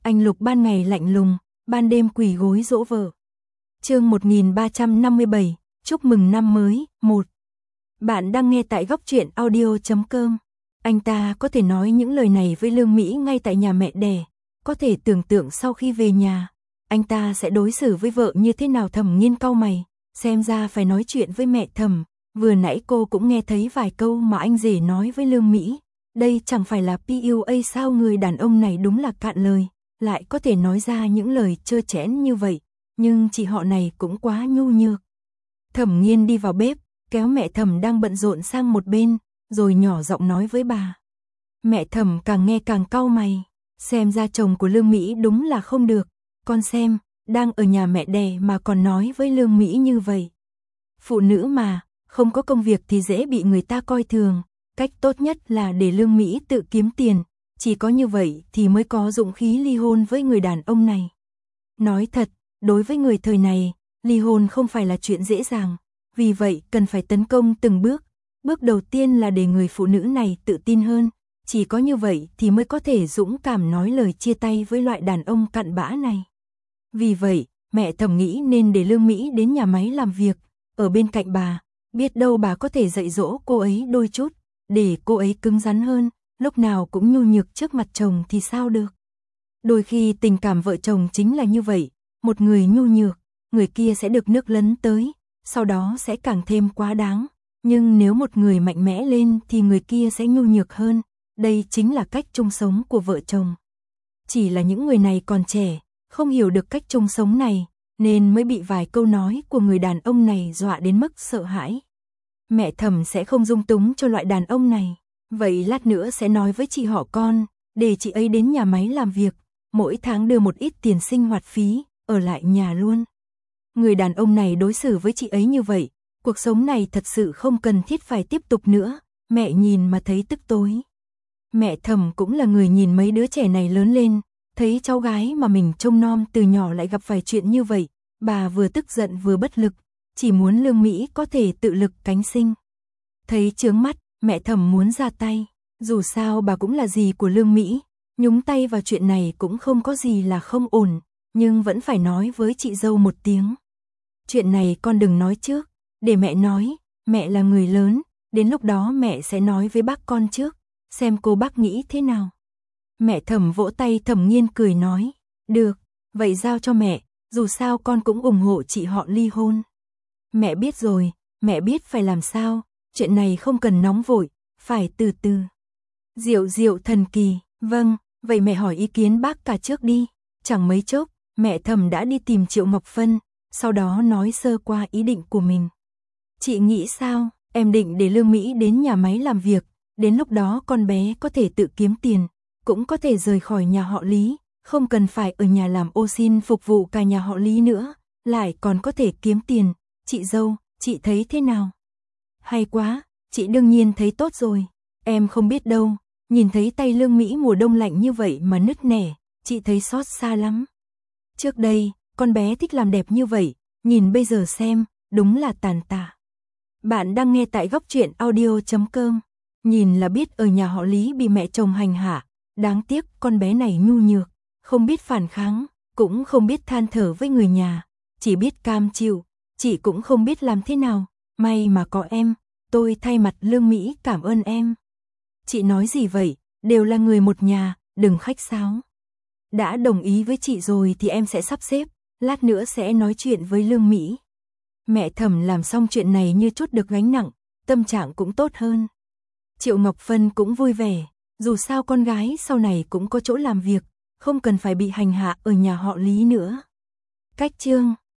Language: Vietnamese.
Anh Lục ban ngày lạnh lùng, ban đêm quỳ gối dỗ vợ. Chương 1357, chúc mừng năm mới, 1. Bạn đang nghe tại góc truyện audio.com. Anh ta có thể nói những lời này với Lương Mỹ ngay tại nhà mẹ đẻ, có thể tưởng tượng sau khi về nhà, anh ta sẽ đối xử với vợ như thế nào. Thẩm Nghiên cau mày, xem ra phải nói chuyện với mẹ Thẩm, vừa nãy cô cũng nghe thấy vài câu mà anh rể nói với Lương Mỹ. Đây chẳng phải là PUA sao? Người đàn ông này đúng là cạn lời, lại có thể nói ra những lời trơ trẽn như vậy, nhưng chị họ này cũng quá nhu nhược. Thẩm Nghiên đi vào bếp, kéo mẹ Thẩm đang bận rộn sang một bên, rồi nhỏ giọng nói với bà. Mẹ Thẩm càng nghe càng cau mày, xem ra chồng của Lương Mỹ đúng là không được, con xem, đang ở nhà mẹ đẻ mà còn nói với Lương Mỹ như vậy. Phụ nữ mà, không có công việc thì dễ bị người ta coi thường, cách tốt nhất là để Lương Mỹ tự kiếm tiền, chỉ có như vậy thì mới có dũng khí ly hôn với người đàn ông này. Nói thật, đối với người thời này, ly hôn không phải là chuyện dễ dàng, vì vậy cần phải tấn công từng bước. Bước đầu tiên là để người phụ nữ này tự tin hơn, chỉ có như vậy thì mới có thể dũng cảm nói lời chia tay với loại đàn ông cặn bã này. Vì vậy, mẹ Thẩm nghĩ nên để Lương Mỹ đến nhà máy làm việc, ở bên cạnh bà, biết đâu bà có thể dạy dỗ cô ấy đôi chút, để cô ấy cứng rắn hơn, lúc nào cũng nhu nhược trước mặt chồng thì sao được. Đôi khi tình cảm vợ chồng chính là như vậy, một người nhu nhược, người kia sẽ được nước lấn tới, sau đó sẽ càng thêm quá đáng. Nhưng nếu một người mạnh mẽ lên thì người kia sẽ nhu nhược hơn, đây chính là cách chung sống của vợ chồng. Chỉ là những người này còn trẻ, không hiểu được cách chung sống này, nên mới bị vài câu nói của người đàn ông này dọa đến mức sợ hãi. Mẹ Thẩm sẽ không dung túng cho loại đàn ông này, vậy lát nữa sẽ nói với chị họ con, để chị ấy đến nhà máy làm việc, mỗi tháng đưa một ít tiền sinh hoạt phí, ở lại nhà luôn. Người đàn ông này đối xử với chị ấy như vậy, cuộc sống này thật sự không cần thiết phải tiếp tục nữa, mẹ nhìn mà thấy tức tối. Mẹ Thẩm cũng là người nhìn mấy đứa trẻ này lớn lên, thấy cháu gái mà mình trông nom từ nhỏ lại gặp phải chuyện như vậy, bà vừa tức giận vừa bất lực, chỉ muốn Lương Mỹ có thể tự lực cánh sinh. Thấy chướng mắt, mẹ Thẩm muốn ra tay, dù sao bà cũng là dì của Lương Mỹ, nhúng tay vào chuyện này cũng không có gì là không ổn, nhưng vẫn phải nói với chị dâu một tiếng. Chuyện này con đừng nói trước, để mẹ nói, mẹ là người lớn, đến lúc đó mẹ sẽ nói với bác con trước, xem cô bác nghĩ thế nào. Mẹ Thẩm vỗ tay. Thẩm Nghiên cười nói, được, vậy giao cho mẹ, dù sao con cũng ủng hộ chị họ ly hôn. Mẹ biết rồi, mẹ biết phải làm sao, chuyện này không cần nóng vội, phải từ từ. Diệu diệu thần kỳ, vâng, vậy mẹ hỏi ý kiến bác cả trước đi. Chẳng mấy chốc, mẹ Thẩm đã đi tìm Triệu Ngọc Phân, sau đó nói sơ qua ý định của mình. Chị nghĩ sao? Em định để Lương Mỹ đến nhà máy làm việc, đến lúc đó con bé có thể tự kiếm tiền, cũng có thể rời khỏi nhà họ Lý, không cần phải ở nhà làm ô xin phục vụ cả nhà họ Lý nữa, lại còn có thể kiếm tiền. Chị dâu, chị thấy thế nào? Hay quá, chị đương nhiên thấy tốt rồi. Em không biết đâu, nhìn thấy tay Lương Mỹ mùa đông lạnh như vậy mà nứt nẻ, chị thấy xót xa lắm. Trước đây, con bé thích làm đẹp như vậy, nhìn bây giờ xem, đúng là tàn tạ. Bạn đang nghe tại góc truyện audio.com. Nhìn là biết ở nhà họ Lý bị mẹ chồng hành hạ, đáng tiếc con bé này nhu nhược, không biết phản kháng, cũng không biết than thở với người nhà, chỉ biết cam chịu, chị cũng không biết làm thế nào, may mà có em, tôi thay mặt Lương Mỹ cảm ơn em. Chị nói gì vậy, đều là người một nhà, đừng khách sáo. Đã đồng ý với chị rồi thì em sẽ sắp xếp, lát nữa sẽ nói chuyện với Lương Mỹ. Mẹ Thẩm làm xong chuyện này như chút được gánh nặng, tâm trạng cũng tốt hơn. Triệu Ngọc Phân cũng vui vẻ, dù sao con gái sau này cũng có chỗ làm việc, không cần phải bị hành hạ ở nhà họ Lý nữa. Cách chương